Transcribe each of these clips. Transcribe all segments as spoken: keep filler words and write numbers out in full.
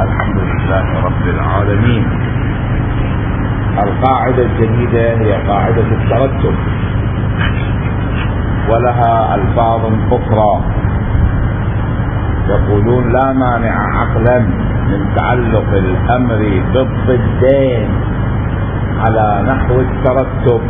الحمد لله رب العالمين. القاعدة الجديدة هي قاعدة الترتب، ولها ألفاظ أخرى. يقولون لا مانع عقلا من تعلق الأمر بالضدين على نحو الترتب،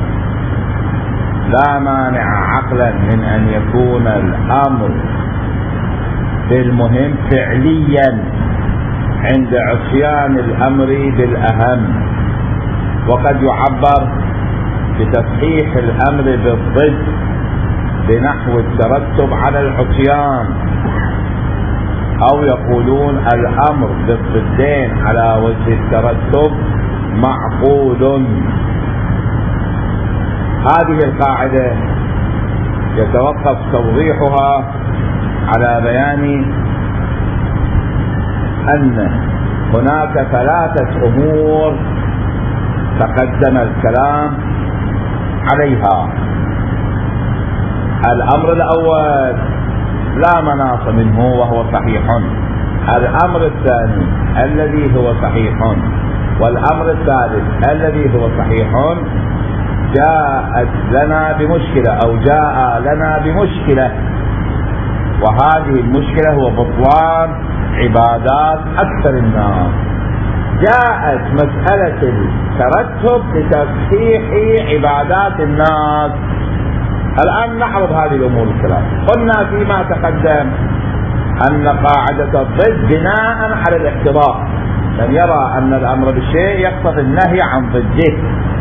لا مانع عقلا من أن يكون الأمر بالمهم فعليا عند عصيان الأمر بالأهم، وقد يعبر بتصحيح الأمر بالضد بنحو الترتب على العصيان، أو يقولون الأمر بالضدين على وجه الترتب معقول. هذه القاعدة يتوقف توضيحها على بيان أن هناك ثلاثة أمور تقدم الكلام عليها. الأمر الأول لا مناص منه وهو صحيح، الأمر الثاني الذي هو صحيح، والأمر الثالث الذي هو صحيح جاءت لنا بمشكلة أو جاء لنا بمشكلة، وهذه المشكلة هو بطلان عبادات أكثر الناس. جاءت مسألة الترتب لتصحيح عبادات الناس. الآن نعرض هذه الأمور الثلاثة. قلنا فيما تقدم أن قاعدة الضد بناء على الاقتضاء، من يرى أن الأمر بالشيء يقتضي النهي عن ضده،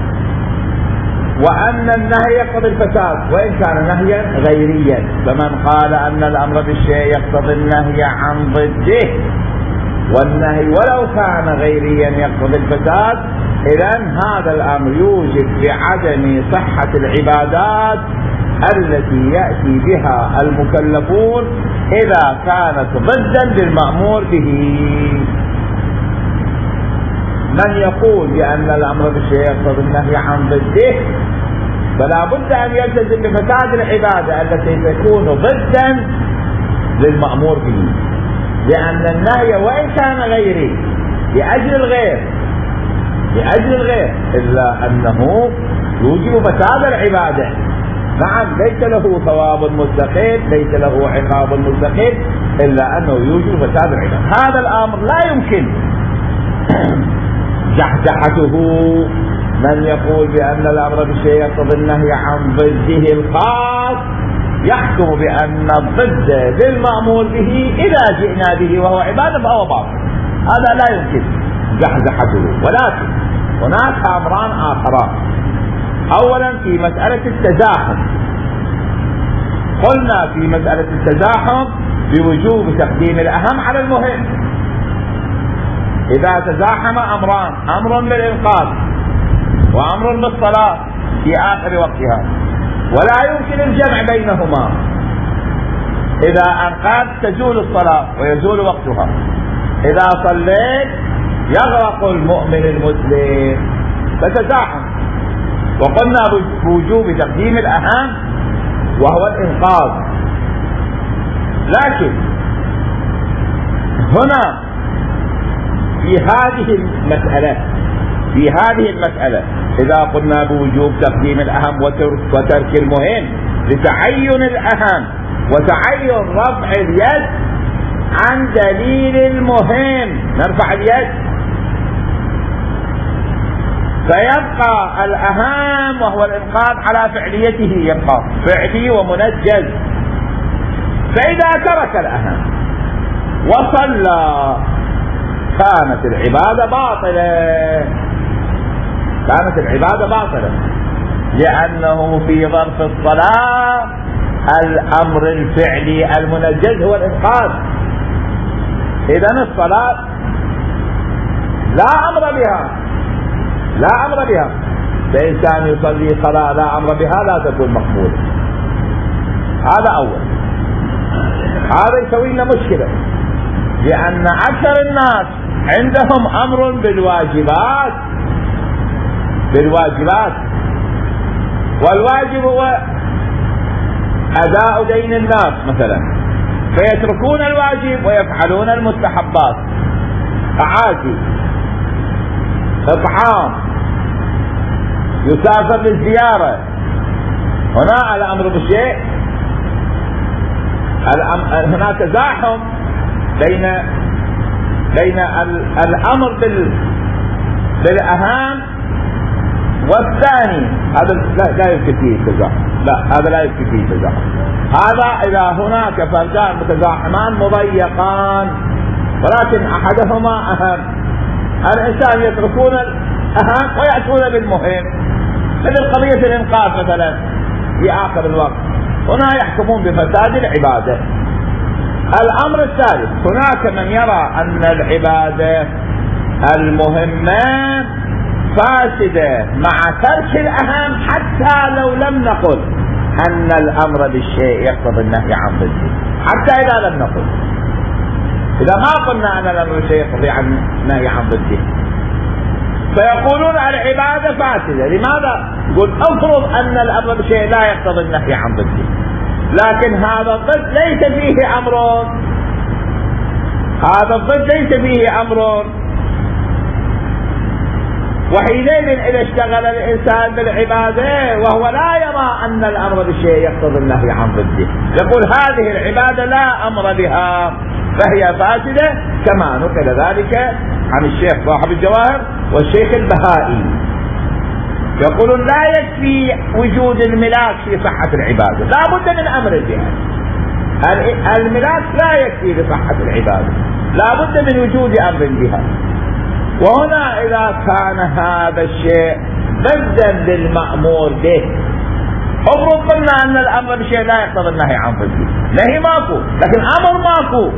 وأن النهي يقتضي الفساد وإن كان نهيا غيريا، فمن قال أن الأمر بالشيء يقتضي النهي عن ضده والنهي ولو كان غيريا يقتضي الفساد، إذن هذا الأمر يوجب بعدم صحة العبادات التي يأتي بها المكلفون إذا كانت ضدا للمأمور به. من يقول بأن الأمر بالشيء يقتضي النهي عن ضده فلا بد أن يلتزم بفساد العبادة التي تكون ضدا للمأمور به، لأن النهي وإن كان غيري لأجل الغير لأجل الغير إلا أنه يوجب فساد العبادة. نعم، ليس له ثواب مستقيم، ليس له عقاب مستقيم، إلا أنه يوجب فساد العبادة. هذا الأمر لا يمكن جحجحته. من يقول بأن الأمر بالشيء يقتضي النهي عن ضده الخاص يحكم بأن الضد للمأمور به إذا جئنا به وهو عبادة فهو باطل. هذا لا يمكن جحجحته. ولكن هناك أمران آخران. أولا في مسألة التزاحم، قلنا في مسألة التزاحم بوجوب تقديم الأهم على المهم. إذا تزاحم أمران، أمر بالإنقاذ وأمر بالصلاة في آخر وقتها، ولا يمكن الجمع بينهما، إذا أنقذت تزول الصلاة ويزول وقتها، إذا صليت يغرق المؤمن المسلم، فتزاحم. وقلنا بوجوب تقديم الأهم وهو الإنقاذ. لكن هنا في هذه المسألة في هذه المسألة إذا قلنا بوجوب تقديم الأهم وترك المهم لتعين الأهم وتعين رفع اليد عن دليل المهم، نرفع اليد فيبقى الأهم وهو الإنقاذ على فعليته، يبقى فعلي ومنجز. فإذا ترك الأهم وصلى كانت العبادة باطلة، كانت العبادة باطلة لأنه في ظرف الصلاة الأمر الفعلي المنجز هو الإنقاذ. إذن الصلاة لا أمر بها لا أمر بها فإنسان يصلي صلاة لا أمر بها لا تكون مقبولة. هذا أول. هذا يسوي لنا مشكلة، لأن أكثر الناس عندهم أمر بالواجبات بالواجبات والواجب هو أداء دين الناس مثلا، فيتركون الواجب ويفعلون المستحبات. أعازي، إطعام، يسافر للزيارة. هنا الأمر بالشيء، هناك تزاحم بين بين الأمر بالأهم والثاني. هذا لا, لا يمكن فيه تزاحم، لا هذا لا يمكن فيه تزاحم. هذا إذا هناك فردان متزاحمان مضيقان ولكن أحدهما أهم، الإنسان يتركون الأهم ويأتون بالمهم، مثل قضية الإنقاذ مثلا في آخر الوقت، هنا يحكمون بفساد العبادة. الأمر الثالث، هناك من يرى أن العبادة المهمة فاسدة مع ترك الأهم، حتى لو لم نقل أن الأمر بالشيء يقتضي النهي عن ضده، حتى إذا لم نقل، إذا ما قلنا أن الأمر بالشيء يقتضي النهي عن ضده، فيقولون العبادة فاسدة. لماذا؟ قل افرض أن الأمر بالشيء لا يقتضي النهي عن ضده، لكن هذا الضد ليس فيه أمر، هذا الضد ليس فيه أمر، وحينئذ إذا اشتغل الإنسان بالعبادة وهو لا يرى أن الأمر بالشيء يقتضي النهي عن ضده، يقول هذه العبادة لا أمر بها فهي فاسدة، كما نقل ذلك عن الشيخ صاحب الجواهر والشيخ البهائي. يقولون لا يكفي وجود الملاك في صحة العبادة، لا بد من أمر بها. الملاك لا يكفي لصحة العبادة، لا بد من وجود أمر بها. وهنا إذا كان هذا الشيء ضدا للمأمور به، افرض قلنا أن الأمر بشيء لا يقتضي النهي عن ضده، نهي ماكو لكن أمر ماكو،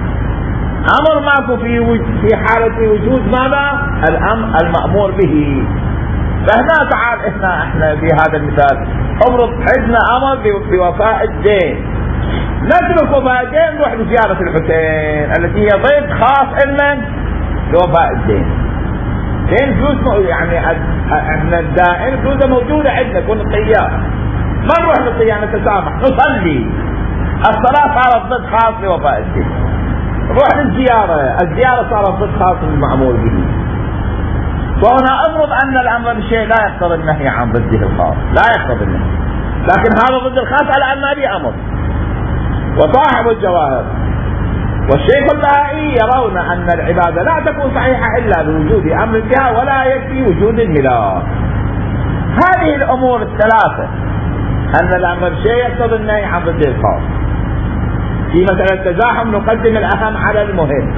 أمر ماكو في في حالة وجود ماذا؟ الأمر المأمور به. فهنا تعال احنا احنا في هذا المثال، افرض عندنا أمر بوفاء الدين، نترك وفاء الدين نروح لزيارة الحسين التي هي ضد خاص إلا لوفاء الدين. دين فلوس يعني احنا الدائن فلوسه موجودة عندنا كون الطيار، ما نروح للطيار نتسامح نصلي، الصلاة صارت ضد خاص لوفاء الدين، نروح للزيارة، الزيارة صارت ضد خاص للمأمور به. وهنا افرض ان الامر بالشيء لا يقتضي النهي عن ضده الخاص، لا يقتضي النهي، لكن هذا ضد الخاص على ان ما به امر. وصاحب الجواهر والشيخ البهائي يرون أن العبادة لا تكون صحيحة إلا بوجود أمر بها، ولا يكفي وجود الملاك. هذه الأمور الثلاثة، أن الأمر شيء يقتضي النهي عن ضد الخاص، في مسألة التزاحم نقدم الأهم على المهم،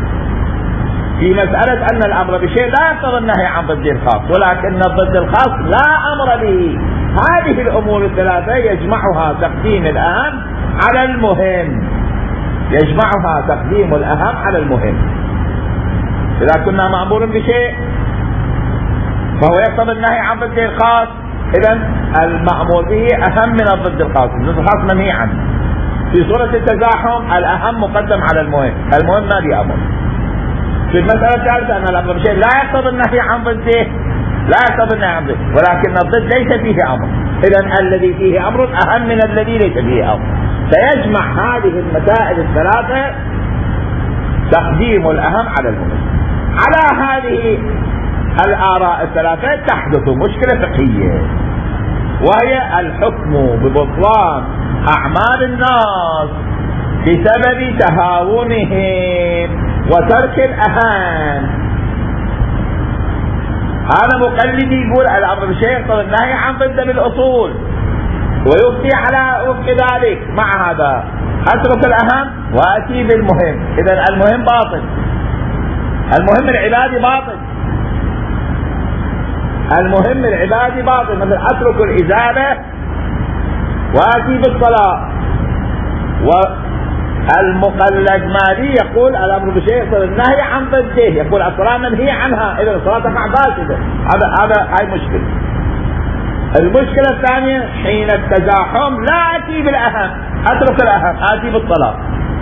في مسألة أن الأمر بشيء لا يقتضي النهي عن ضد الخاص ولكن ضد الخاص لا أمر به. هذه الأمور الثلاثة يجمعها تقديم الأهم على المهم، يجمعها تقديم الأهم على المهم. إذا كنا مأمور بشيء فهو يقتضي النهي عن ضد الخاص، إذن المأمور به أهم من الضد الخاص، الضد الخاص منهي عنه. في صورة التزاحم الأهم مقدم على المهم، المهم ما به أمر. في المسألة الثالثة أن الأمر بشيء لا يقتضي النهي عن ضده، لا يقتضي النهي عن ضده، ولكن الضد ليس فيه أمر، إذن الذي فيه أمر أهم من الذي ليس فيه أمر. فيجمع هذه المسائل الثلاثة تقديم الأهم على المهم. على هذه الآراء الثلاثة تحدث مشكلة فقهية، وهي الحكم ببطلان أعمال الناس بسبب تهاونهم وترك الأهم. هذا مقلدي يقول الأمر بالشيء يقتضي النهي عن ضده بالأصول، ويفتي على وفق ذلك. مع هذا أترك الأهم وأتي بالمهم، إذن المهم باطل، المهم العبادي باطل، المهم العبادي باطل. مثل أترك الإزالة وأتي بالصلاة. والمقلد مالي يقول الأمر بشيء يقتضي النهي عن ضده، يقول الصلاة منهي عنها، إذن الصلاة تقع فاسدة. هذا هذا هاي مشكلة. المشكلة الثانية حين التزاحم لا أتي بالأهم، أترك الأهم آتي بالصلاة،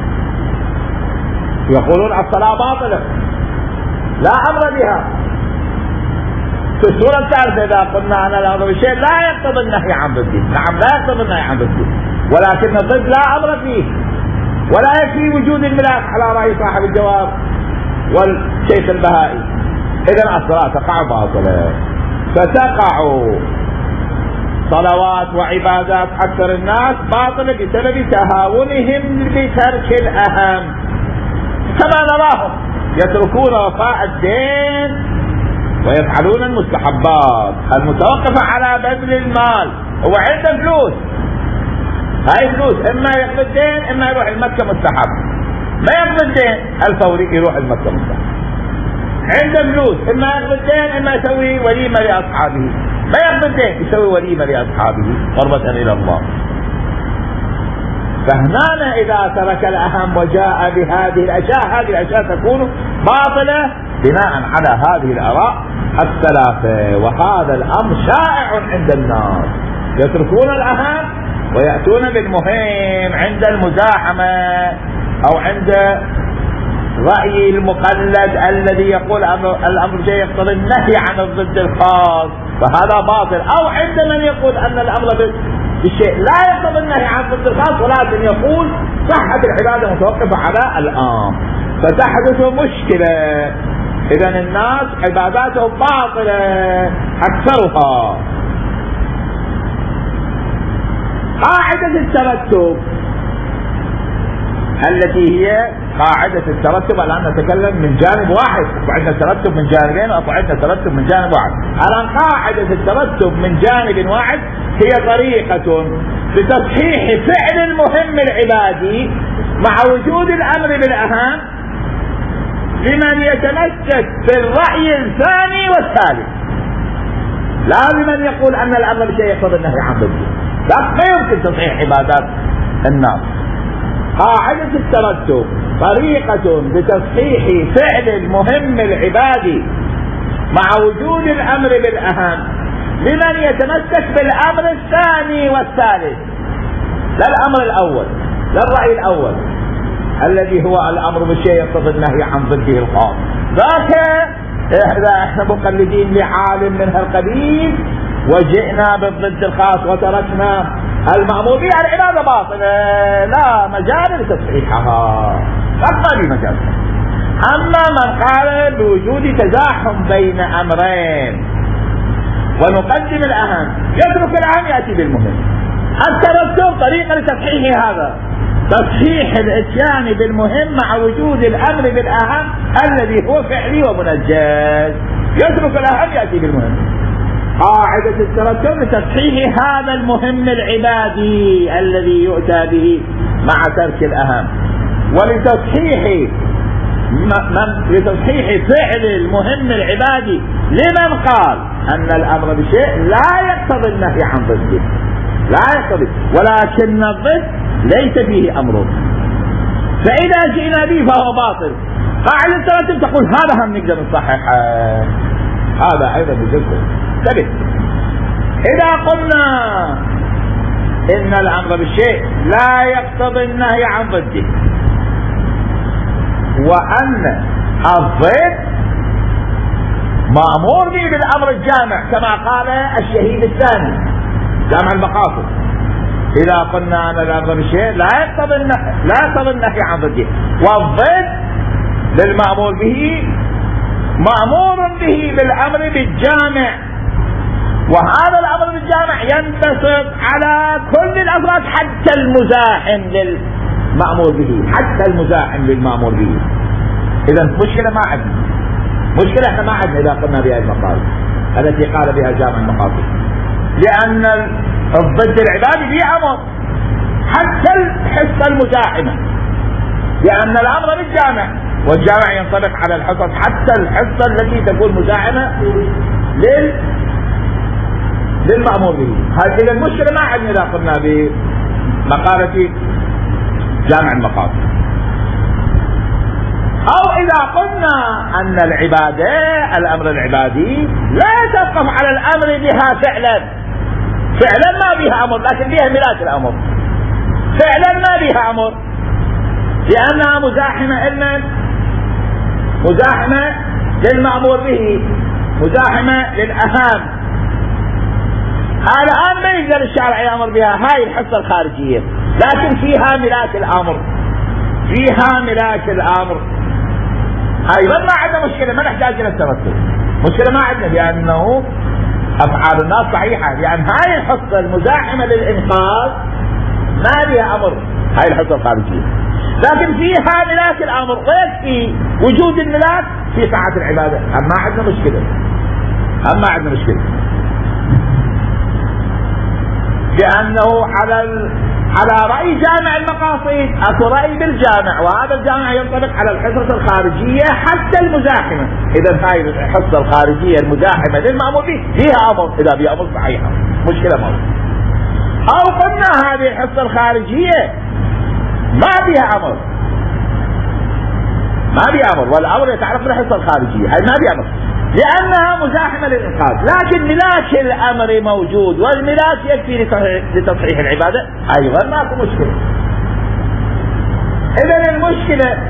يقولون الصلاة باطلة لا أمر بها. في الصورة الثالثة إذا قلنا أن الأمر بالشيء لا يقتضي النهي عن ضده، نعم لا يقتضي النهي عن ضده، ولكن الضد لا أمر فيه، ولا يكفي وجود الملاك على رأي صاحب الجواب، والشيخ البهائي، إذا الصلاة تقع باطلة. فتقع صلوات وعبادات أكثر الناس باطلة بسبب تهاونهم بترك الأهم، كما نراهم يتركون وفاء الدين ويفعلون المستحبات المتوقفة على بذل المال. هو عنده فلوس، هاي فلوس اما يقضي الدين اما يروح المكة مستحب، ما يقضي الدين الفوري يروح المكة مستحب. عنده فلوس اما يقضي الدين اما يسوي وليمة لأصحابه، ما يقضي الدين يسوي وليمة لأصحابه قربة إلى الله. فهنا إذا ترك الأهم وجاء بهذه الأشياء، هذه الأشياء تكون باطلة بناء على هذه الآراء الثلاثة. وهذا الأمر شائع عند الناس، يتركون الأهم ويأتون بالمهم عند المزاحمة أو عند رأي المقلد الذي يقول الأمر شيء يقتضي النهي عن الضد الخاص، فهذا باطل. أو عند من يقول أن الأمر بالشيء لا يقتضي النهي عن الضد الخاص ولكن يقول صحة العبادة متوقفة على الأمر، فتحدث مشكلة. إذن الناس عباداتهم باطلة أكثرها. قاعدة الترتب التي هي قاعدة الترتب، الآن نتكلم من جانب واحد، وعندنا ترتب من جانبين وعندنا ترتب من جانب واحد. الآن قاعدة الترتب من جانب واحد هي طريقة لتصحيح فعل المهم العبادي مع وجود الأمر بالأهم لمن يتمسك بالرأي الثاني والثالث، لا لمن يقول أن الأمر بشيء يقتضي النهي عن ضده. لا يمكن تصحيح عبادات الناس. قاعدة الترتب طريقة لتصحيح فعل المهم العبادي مع وجود الأمر بالأهم لمن يتمسك بالأمر الثاني والثالث، لا الأمر الأول، لا الرأي الأول الذي هو الأمر بالشيء يقتضي النهي عن ضده الخاص. ذاك إذا احنا مقلدين لعالم من هالقبيل وجئنا بالضد الخاص وتركنا المأمور به، العبادة باطلة، لا مجال لتصحيحها، ما لي مجال. أما من قال بوجود تزاحم بين أمرين ونقدم الأهم يترك الأهم يأتي بالمهم، الترتب طريقة لتصحيح هذا، تصحيح الاتيان بالمهم مع وجود الأمر بالأهم الذي هو فعلي ومنجز، يترك الأهم يأتي بالمهم. قاعدة الترتب لتصحيح هذا المهم العبادي الذي يؤتى به مع ترك الأهم، ولتصحيح من لتصحيح فعل المهم العبادي لمن قال أن الأمر بشيء لا يقتضي النهي عن ضده، لا يقتضي، ولكن الضد ليس فيه أمر، فإذا جئنا به فهو باطل. قاعدة الترتب تقول هذا هم نقدر نصحح، هذا أيضا بجزء ثبت. إذا قلنا إن الأمر بالشيء لا يقتضي النهي عن ضده، وأن الضد مأمور به بالأمر الجامع كما قال الشهيد الثاني جامع المقاصد، إذا قلنا أن الأمر بالشيء لا يقتضي النهي لا يقتضي النهي عن ضده، والضد للمأمور به مأمور به بالأمر بالجامع، وهذا الأمر بالجامع ينبسط على كل الأفراد حتى المزاحم للمأمور به، حتى المزاحم للمأمور به. إذا مشكلة ما عندنا، مشكلة احنا ما عندنا إذا قلنا بهذه المقاصد التي قال بها جامع المقاصد، لأن الضد العبادي به أمر حتى الحصة المزاحمة، لأن الأمر بالجامع والجامع ينطبق على الحصص حتى الحصة التي تكون مزاحمة لل للمأمور به. إذا المشكلة ما عندنا إذا قلنا بمقالة جامع المقاصد. أو إذا قلنا أن العبادة الأمر العبادي لا يتوقف على الأمر بها فعلا، فعلا ما بها أمر لكن بها ملاك الأمر، فعلا ما بها أمر لأنها مزاحمة إلنا، مزاحمة للمأمور به، مزاحمة للأهم. الآن ما يقدر الشارع يأمر بها هاي الحصة الخارجية، لكن فيها ملاك الأمر، فيها ملاك الأمر. ايضا ما عندنا مشكله، ما نحتاج الى الترتب. مشكله ما عندنا لانه افعال الناس صحيحه، لان هاي الحصه المزاحمه للانقاذ ما لها امر، هاي الحصه الخارجيه، لكن فيها ملاك الامر، ويكفي وجود الملاك في ساعه العباده. اما عندنا مشكله، اما عندنا مشكله لانه على ال... على رأي جامع المقاصد اكو رأي بالجامع، وهذا الجامع ينطبق على الحصة الخارجية حتى المزاحمة. اذا هاي الحصة الخارجية المزاحمة للمأمور به فيها امر، اذا بها امر صحيحة مشكلة ما. او قلنا هذه الحصة الخارجية ما بها امر، ما بها امر، والامر يتعرف بالحصة الخارجية، هاي ما بها امر لانها مزاحمة للانقاذ، لكن ملاك الامر موجود، والملاك يكفي لتصحيح العبادة، ايضا ماكو مشكلة. اذا المشكلة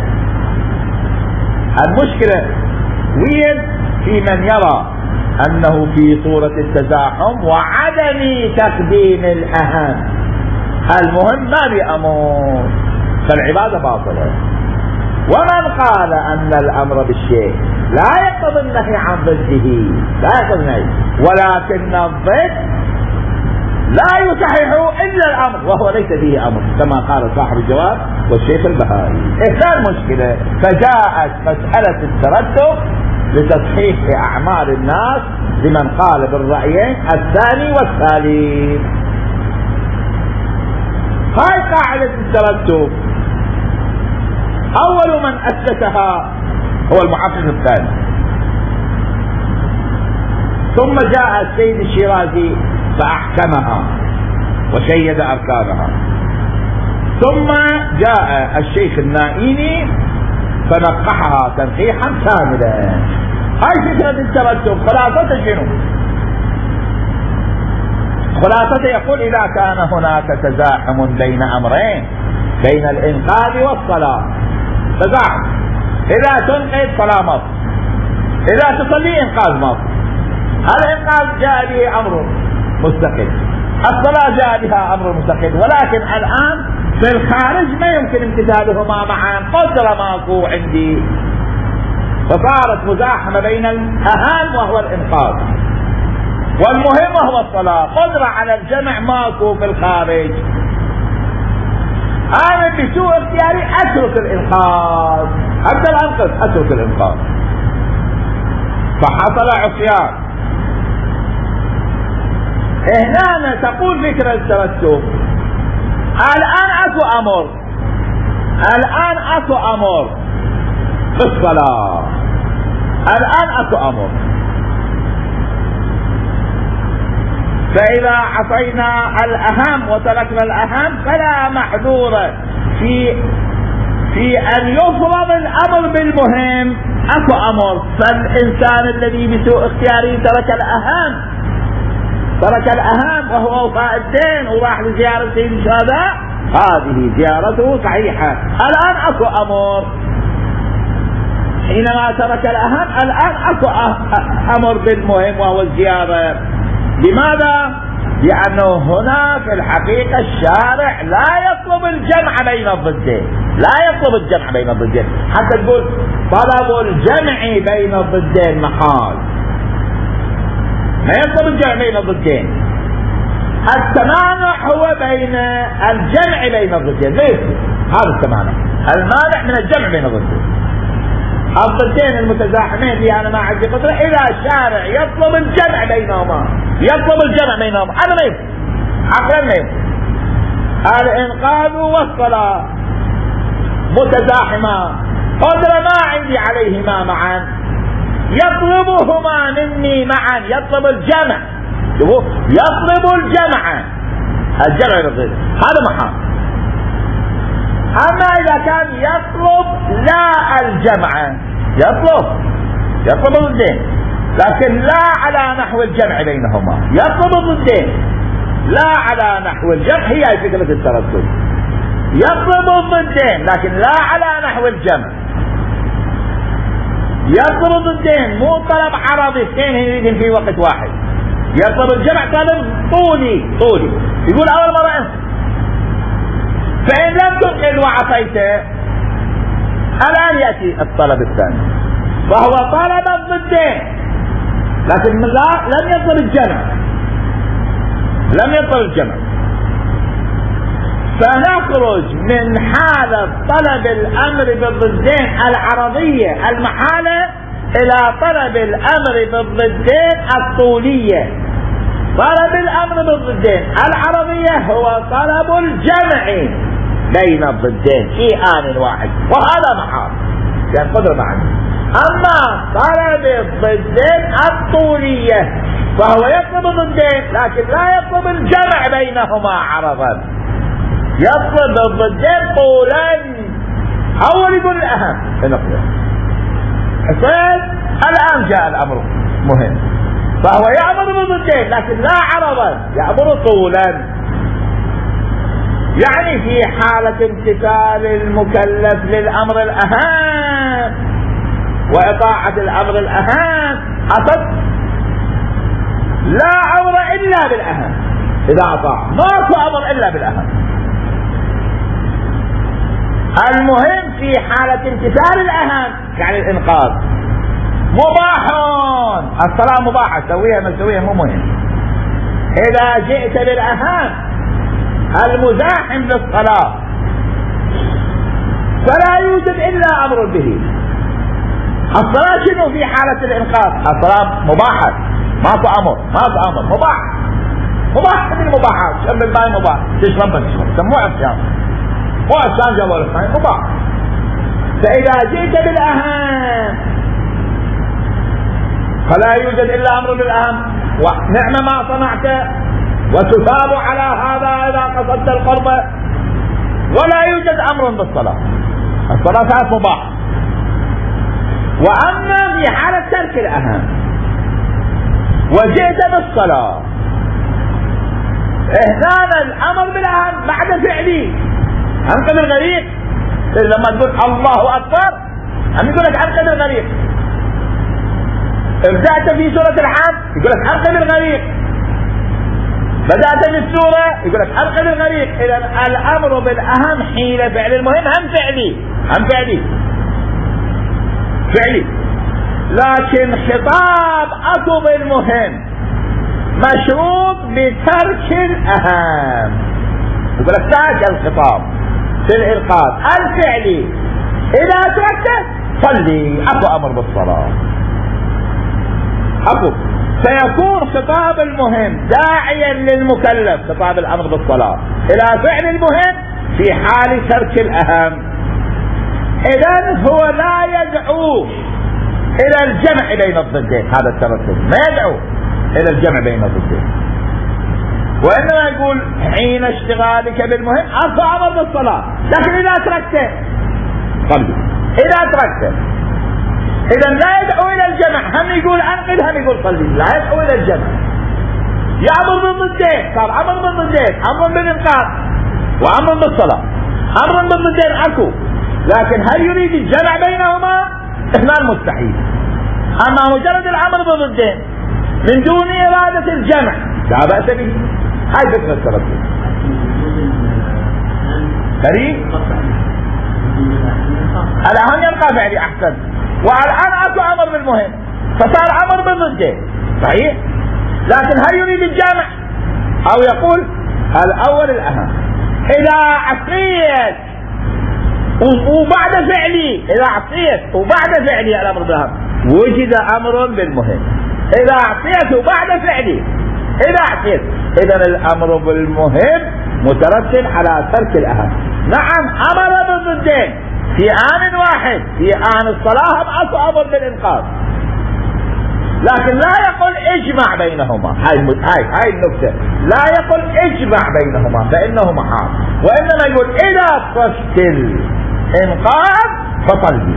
المشكلة وين؟ في من يرى انه في صورة التزاحم وعدم تقديم الاهم، المهم ما بأمر، فالعبادة باطلة. ومن قال ان الامر بالشيء لا يقتضي النهي عن ضده، لا يقتضي النهي، ولكن الضد لا يصحح الا الامر وهو ليس فيه امر، كما قال صاحب الجواب والشيخ البهائي. اثنان مشكله، فجاءت مساله الترتب لتصحيح اعمال الناس لمن قال بالرايين الثاني والثالث. هاي قاعده الترتب اول من اسسها هو المحقق الثاني، ثم جاء السيد الشيرازي فاحكمها وشيد اركانها، ثم جاء الشيخ النائيني فنقحها تنقيحا كاملا. هاي فكرة الترتب. خلاصته شنو؟ خلاصته يقول اذا كان هناك تزاحم بين امرين، بين الانقاذ والصلاة، تزاحم، اذا تنقذ صلاة مصر، اذا تصلي انقاذ مصر، الانقاذ جاء به امر مستقل، الصلاة جاء بها امر مستقل، ولكن الان في الخارج ما يمكن امتثالهما معا، قدرة ماكو عندي، فصارت مزاحمة بين الاهم وهو الانقاذ، والمهم وهو الصلاة، قدرة على الجمع ماكو في الخارج. انا بسوء اختياري اترك الانقاذ، ابدا الانقذ اترك الانقاذ، فحصل عصيان. هنا تقول فكرة الترتب، الان اكو امر، الان اكو امر في الصلاة، الان اكو امر، فإذا عصينا الأهم وتركنا الأهم فلا محذور في في أن يفرض الأمر بالمهم. أكو أمر، فالإنسان الذي بسوء اختياره ترك الأهم، ترك الأهم وهو وفاء الدين وراح لزيارة سيد الشهداء، هذه زيارته صحيحة. الآن أكو أمر، حينما ترك الأهم الآن أكو أمر بالمهم وهو الزيارة. لماذا؟ لأنه هنا في الحقيقة الشارع لا يطلب الجمع بين الضدين، لا يطلب الجمع بين الضدين، حتى تقول طلب الجمع بين الضدين محال، ما يطلب الجمع بين الضدين. التمانع هو بين الجمع بين الضدين، ليس هذا التمانع، المانع من الجمع بين الضدين. الضدين المتزاحمين اللي انا ما عندي قدره، اذا الشارع يطلب الجمع بينهما، يطلب الجمع بينهما، هذا ما يمكن، عقلا ما يمكن. الانقاذ والصلاه متزاحمان، قدره ما عندي عليهما معا، يطلبهما مني معا، يطلب الجمع، يطلب الجمع، الجمع بالضد، هذا محال. اما اذا كان يطلب لا الجمع، يطلب يطلب الضدين لكن لا على نحو الجمع بينهما، يطلب الضدين لا على نحو الجمع، هي فكرة الترتب، يطلب الضدين لكن لا على نحو الجمع، يطلب الضدين مو طلب عرضي اثنين يريدون في وقت واحد، يطلب الجمع طلب طولي طولي، يقول اول مرة انت، فإن لم تنقذ وعصيته الآن يأتي الطلب الثاني، فهو طلب الضدين لكن لا لم يطلب الجمع، لم يطلب الجمع. فنخرج من حالة طلب الأمر بالضدين العرضية المحالة إلى طلب الأمر بالضدين الطولية. طلب الأمر بالضدين العرضية هو طلب الجمع بين الضدين في آن واحد، وهذا محال يعني قدر معنى. أما طلب الضدين الطولية فهو يطلب الضدين لكن لا يطلب الجمع بينهما عرضا، يطلب الضدين طولا. أول يقول الأهم نقله حسين الآن جاء الأمر مهم، فهو يأمر بالضدين لكن لا عرضا، يأمر طولا. يعني في حالة امتثال المكلف للأمر الأهم وإطاعة الأمر الأهم أصد لا أمر إلا بالأهم. إذا أطاع ما في أمر إلا بالأهم. المهم في حالة امتثال الأهم يعني الإنقاذ مباح، الصلاة مباحة سويها ما سويها مو مهم. إذا جئت بالأهم المزاحم للصلاة فلا يوجد إلا أمر به. الصلاة شنو في حالة الإنقاذ؟ الصلاة مباحة ما في أمر، ما في أمر، مباح مباح من المباحات. شرب الماء مباح، تشرب ما تشرب سموه عصيان مو عصيان جوال الثاني مباح. فإذا جئت بالأهم فلا يوجد إلا أمر بالأهم، ونعم ما صنعت وتثاب على هذا إذا قصدت القرب، ولا يوجد أمر بالصلاة. الصلاة كانت مباح. وأما في حالة ترك الأهم وجئت بالصلاة هنا الأمر بالأهم بعد فعلي. أنقذ الغريق لما تقول الله أكبر هم يقول لك أنقذ الغريق. ابدأت في سورة الحج يقول لك أنقذ الغريق. بدأت في السورة يقول لك أنقذ الغريق. إذا الأمر بالأهم حين فعل المهم هم فعلي، هم فعلي فعلي. لكن خطاب أطب المهم مشروط بترك الأهم. يقول لك ترك الخطاب في الإنقاذ الفعلي إذا تركت صلي، أكو أمر بالصلاة أكو. فيكون خطاب المهم داعيا للمكلف خطاب الأمر بالصلاة إلى فعل المهم في حال ترك الأهم. إذن هو لا يدعو إلى الجمع بين الضدين، هذا الترتب ما يدعو إلى الجمع بين الضدين، وإنما يقول حين اشتغالك بالمهم أرفع أمر بالصلاة، لكن إذا تركته صلي إذا تركته. إذا لا يدعو إلى الجمع، هم يقول أنقذ هم يقول صلي، لا يدعو إلى الجمع. يأمر بالضدين، صار أمر بالضدين، أمر بالإنقاذ وأمر بالصلاة. أمر بالضدين أكو، لكن هل يريد الجمع بينهما؟ إهمال مستحيل. أما مجرد الأمر بالضدين من دون إرادة الجمع لا بأس به. هاي فكرة الترتب. كريم الأهم يبقى فعلي أحسن، والآن أكو أمر بالمهم فصار أمر بالضدين صحيح، لكن هل يريد الجمع أو يقول الأول الأهم؟ إذا عصيت وبعد فعلي، إذا عصيت وبعد فعلي الأمر بالأهم وجد أمر بالمهم. إذا عصيت وبعد فعلي إذا عصيت، إذا الأمر بالمهم مترتب على ترك الأهم. نعم أمر بالضدين في آن واحد، في آن الصلاة أكو أمر بالإنقاذ، لكن لا يقول اجمع بينهما. هاي هاي هاي النكتة، لا يقول اجمع بينهما فإنه محال، وإنما يقول إذا تركت الإنقاذ فصلي.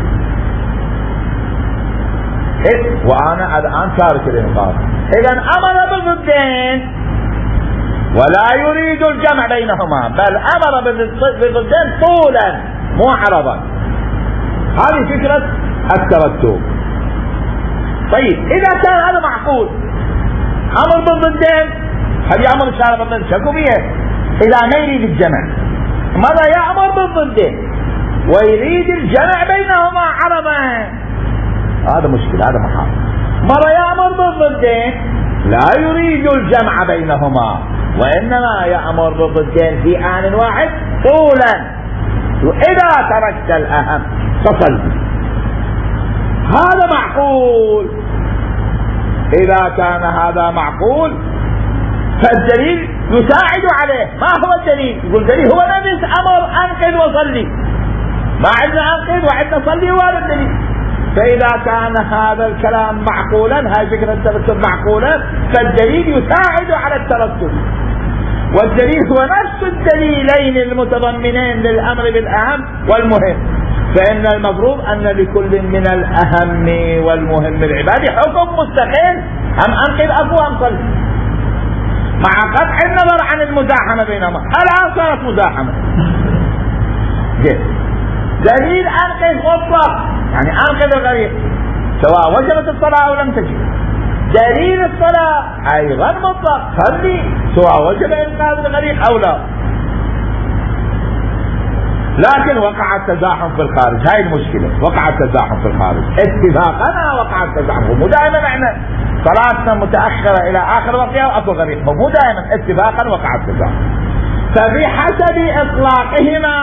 إيه؟ وأنا الآن تارك الإنقاذ. إذا أمر بالضدين ولا يريد الجمع بينهما، بل أمر بالضدين طولا مو عرضا. هذه فكرة الترتب. طيب إذا كان هذا معقول أمر بالضدين، هل يأمر الشارع بالضدين شكومية؟ إذا ما يريد الجمع ماذا يأمر بالضدين ويريد الجمع بينهما عرضا؟ هذا مشكلة، هذا محال. مرة يأمر بالضدين لا يريد الجمع بينهما، وإنما يأمر بالضدين في آن واحد طولا، وإذا تركت الأهم فصل. هذا معقول. إذا كان هذا معقول فالدليل يساعد عليه. ما هو الدليل؟ يقول الدليل هو الذي أمر أنقذ وصلي، ما عندنا أنقذ وعندنا صلي، وهذا الدليل. فإذا كان هذا الكلام معقولا، هذه فكرة الترتب معقولا، فالدليل يساعد على الترتب، والدليل هو نفس الدليلين المتضمنين للأمر بالأهم والمهم. فإن المفروض أن لكل من الأهم والمهم العبادي حكم مستقل، أم أنقذ أبو أم صلي، مع قطع النظر عن المزاحمة بينهما. الآن صارت مزاحمة. دليل أنقذ مطلق، يعني أنقذ الغريق سواء وجبت الصلاة أو لم تجب. دليل الصلاة أيضا مطلق، صلي سواء وجب إنقاذ الغريق أو لا. لكن وقع التزاحم في الخارج، هاي المشكلة. وقع التزاحم في الخارج اتفاقنا، وقع التزاحم. مو دائما احنا صلاتنا متأخرة إلى آخر وقتها وأكو غريق، مو دائما، اتفاقا وقع التزاحم. فبحسب إطلاقهما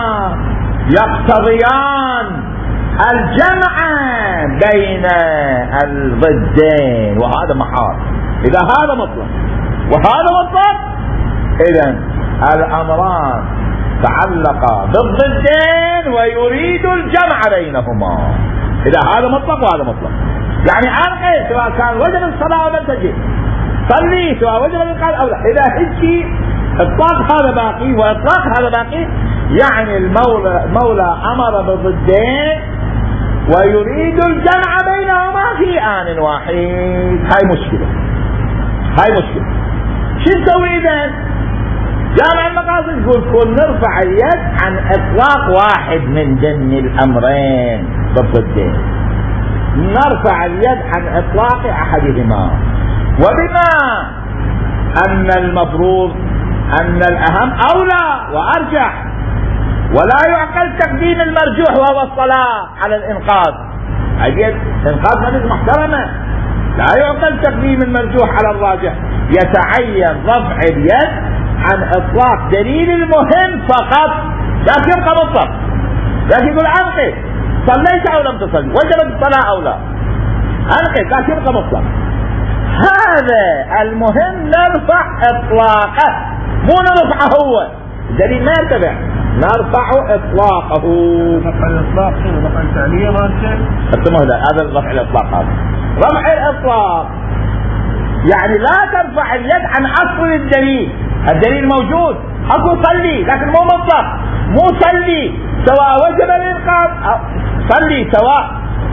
يقتضيان الجمع بين الضدين، وهذا محال. إذا هذا مطلق وهذا مطلق، إذن الأمران تعلقا بالضدين ويريد الجمع بينهما. إذا هذا مطلق وهذا مطلق، يعني أنقذ سواء كان وجب الصلاة أو لم تجب، صلي سواء وجب الإنقاذ أو لا. إذا هيك إطلاق هذا باقي وإطلاق هذا باقي، يعني المولى المولى أمر بالضدين ويريد الجمع بينهما في آن واحد. هاي مشكلة، هاي مشكلة. شو نسوي إذن؟ جامع المقاصد يقول كن نرفع اليد عن إطلاق واحد من ضمن الأمرين بالضدين، نرفع اليد عن إطلاق أحدهما. وبما أن المفروض أن الأهم أولى وأرجح، ولا يعقل تقديم المرجوح وهو الصلاة على الإنقاذ. اليد إنقاذ مجلس محترمة، لا يعقل تقديم المرجوح على الراجح. يتعين رفع اليد عن إطلاق دليل المهم فقط، لكن يبقى مطلق، لكن يقول أنقذ صليت أو لم تصلي، وجبت الصلاة أو لا، أنقذ لكن يبقى مطلق. هذا المهم نرفع إطلاقه، مو نرفعه هو، الدليل ما يتبع، نرفع إطلاقه. رفع الإطلاق رفع التعلية هذا هذا رفع الإطلاق. هذا رفع الإطلاق يعني لا ترفع اليد عن أصل الدليل. الدليل موجود، أقول صلي لكن مو مطلق، مو صلي سواء وجب الإنقاذ، صلي سواء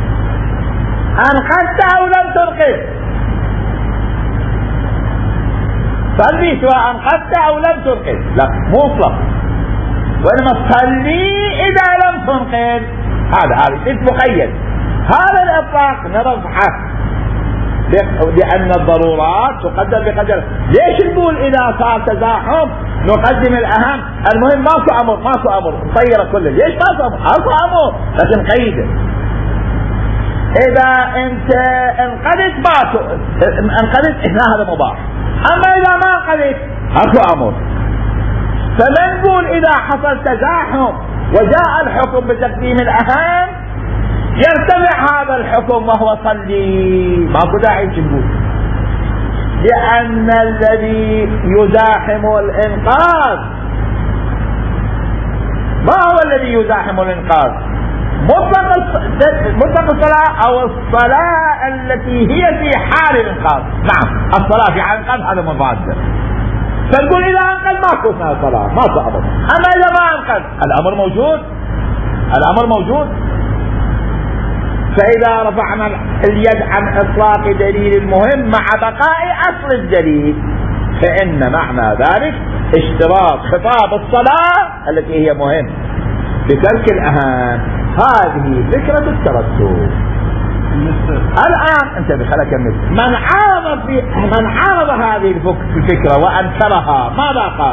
أنقذت أو لم تنقذ، صلي سواء أنقذت أو لم تنقذ، لا مو مطلق. وإنما صلي إذا لم تنقذ، هذا هذا اسم مقيد. هذا الإطلاق نرفعه لأن الضرورات تقدم بقدر. ليش نقول إذا صار تزاحم نقدم الأهم؟ المهم ماكو أمر، ماكو أمر نطير كله. ليش ماكو أمر؟ ماكو أمر لكن قيده. إذا أنت انقذت ماكو انقذت، هنا هذا مباح. أما إذا ما انقذت ماكو أمر. فما نقول إذا حصل تزاحم وجاء الحكم بتقديم الأهم يرتفع هذا الحكم وهو صلي، ماكو داعي نقول، لأن الذي يزاحم الإنقاذ ما هو الذي يزاحم الإنقاذ؟ مطلق مطلق الصلاة أو الصلاة التي هي في حال الإنقاذ. نعم الصلاة في حال الإنقاذ هذا مضاد. فنقول إذا أنقذ ماكو صلاة، ماكو أمر. أما إذا ما أنقذ الأمر موجود، الأمر موجود. فإذا رفعنا اليد عن إطلاق دليل المهم مع بقاء أصل الدليل، فإن معنى ذلك اشتراط خطاب الصلاة التي هي مهم بترك الأهم. هذه فكرة الترتب. الآن انتبه خلك أكمل. من عارض في من عارض هذه الفكرة وأنكرها ماذا قال؟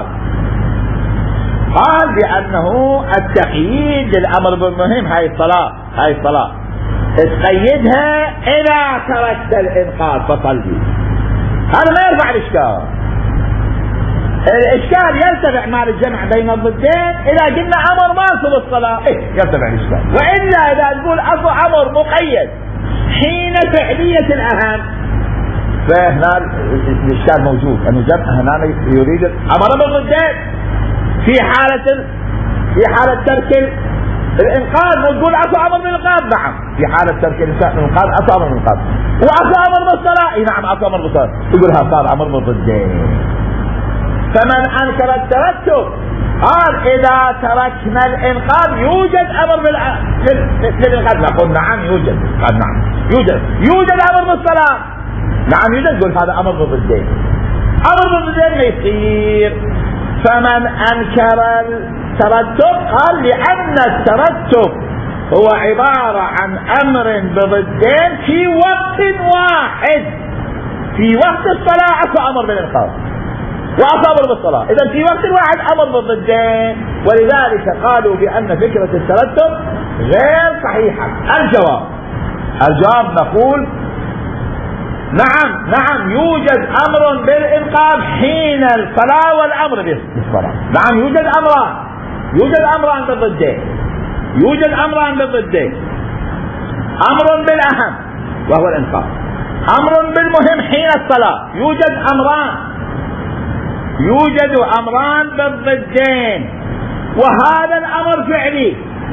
قال بأنه التقييد للأمر بالمهم هاي الصلاة، هاي الصلاة تقيدها إذا تركت الإنقاذ فصلي، هذا ما يرفع الإشكال. الإشكال يرتفع مع الجمع بين الضدين إذا قلنا أمر ماصل الصلاة، إيه يرتفع الإشكال. وإلا إذا تقول أصل أمر مقيد حين فعلية الأهم فهنا الإشكال موجود، أن الجمع هنا يريد أمر بالضدين في حالة في حالة ترك الإنقاذ، وتقول أصل أمر بالإنقاذ، نعم في حالة ترك الإنقاذ أصل أمر بالإنقاذ، وأصل أمر بالصلاة، إيه نعم أصل أمر بالصلاة، تقول ها صار أمر بالضدين. فمن أنكر الترتب قال إذا تركنا الإنقاذ يوجد أمر بالإنقاذ، نقول نعم يوجد، قال نعم يوجد يوجد أمر بالصلاة، نعم يوجد، قل هذا أمر بالضدين، أمر بالضدين ما يصير. فمن أنكر الترتب قال لأن الترتب هو عبارة عن أمر بضدين في وقت واحد، في وقت الصلاة أصل أمر بالإنقاذ وأصابر بالصلاة، إذا في وقت واحد أمر بالضدين، ولذلك قالوا بأن فكرة الترتب غير صحيحة. الجواب الجواب نقول نعم نعم يوجد أمر بالإنقاذ حين الصلاة والأمر بالصلاة، نعم يوجد أمران، يوجد أمران بالضدين، يوجد أمران بالضدين، أمر بالأهم وهو الإنقاذ، أمر بالمهم حين الصلاة، يوجد أمران، يوجد أمران بالضدين، وهذا الأمر فعلي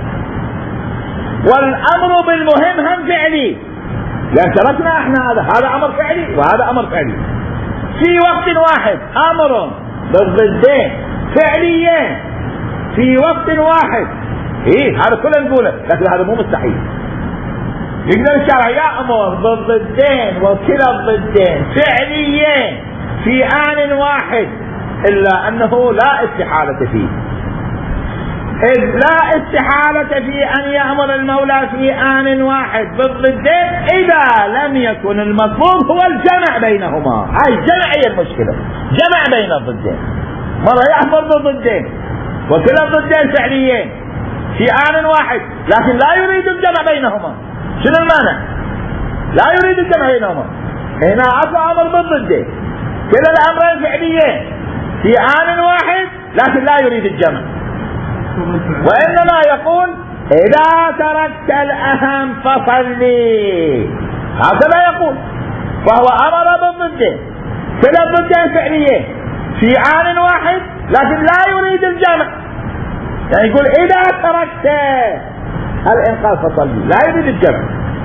والأمر بالمهم هم فعلي، لأن تركنا احنا هذا هذا أمر فعلي وهذا أمر فعلي في وقت واحد، أمر بالضدين فعليين في وقت واحد، ايه هذا كله نقوله، لكن هذا مو مستحيل. يقدر الشرع يأمر بالضدين وكلا الضدين فعليين في آن واحد، إلا أنه لا استحالة فيه، إذ لا استحالة في أن يأمر المولى في آن واحد بالضدين إذا لم يكن المطلوب هو الجمع بينهما. هاي الجمع هي المشكلة، جمع بين الضدين، مرة يأمر بالضدين وكلا الضدين فعليين في آن واحد لكن لا يريد الجمع بينهما، شنو المانع؟ لا يريد الجمع بينهما، هنا أصلا أمر بالضدين كلا الأمرين فعليين في آن واحد لكن لا يريد الجمع، وإنما يقول إذا تركت الأهم فصلي، هكذا يقول، فهو أمر بالضدين كلا الضدين فعليين في آن واحد لكن لا يريد الجمع، يعني يقول إذا تركت الإنقاذ فصلي لا يريد الجمع.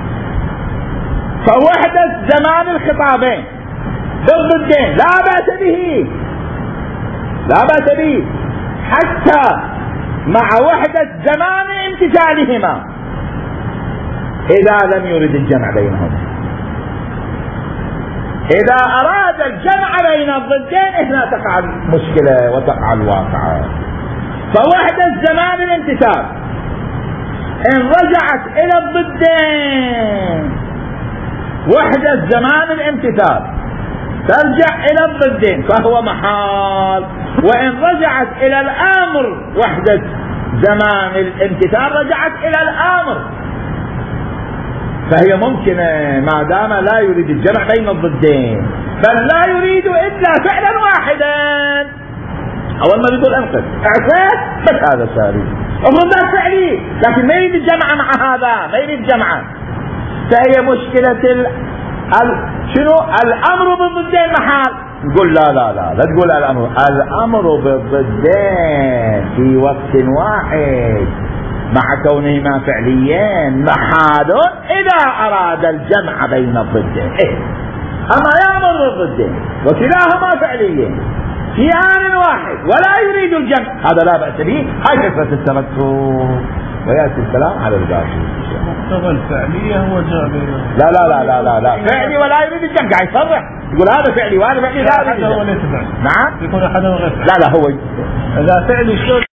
فوحدة زمان الخطابين بالضدين لا بأس به، لا بأس به حتى مع وحدة زمان امتثالهما إذا لم يرد الجمع بينهم. إذا أراد الجمع بين الضدين هنا تقع المشكلة وتقع الواقعة. فوحدة زمان الامتثال إن رجعت إلى الضدين، وحدة زمان الامتثال ترجع إلى الضدين فهو محال، وإن رجعت إلى الأمر وحدة زمان الامتثال رجعت إلى الأمر، فهي ممكنة ما دام لا يريد الجمع بين الضدين، بل لا يريد إلا فعلا واحدا. أول ما يقول أنقذ أعفاك بس هذا ساري الضدات فعلي لكن ما يريد الجمع مع هذا، ما يريد جمعا، فهي مشكلة ال... ال... شنو الأمر بالضدين محال. نقول لا لا لا لا تقول الأمر الأمر بالضدين في وقت واحد مع كونهما فعليين محال إذا أراد الجمع بين الضدين، إيه؟ أما يأمر بالضدين وكلاهما فعليين في آن واحد ولا يريد الجمع هذا لا بأس به. هاي كثرة التمتع. ويأتي الكلام على الباقي. مقتضى الفعلية هو جاء لا لا لا لا لا لا فعلي ولا يريد الجمع، قاعد يصرح يقول هذا فعلي وهذا فعلي لا يريد الجمع. نعم نعم يكون أحدهم غير لا لا هو إذا فعلي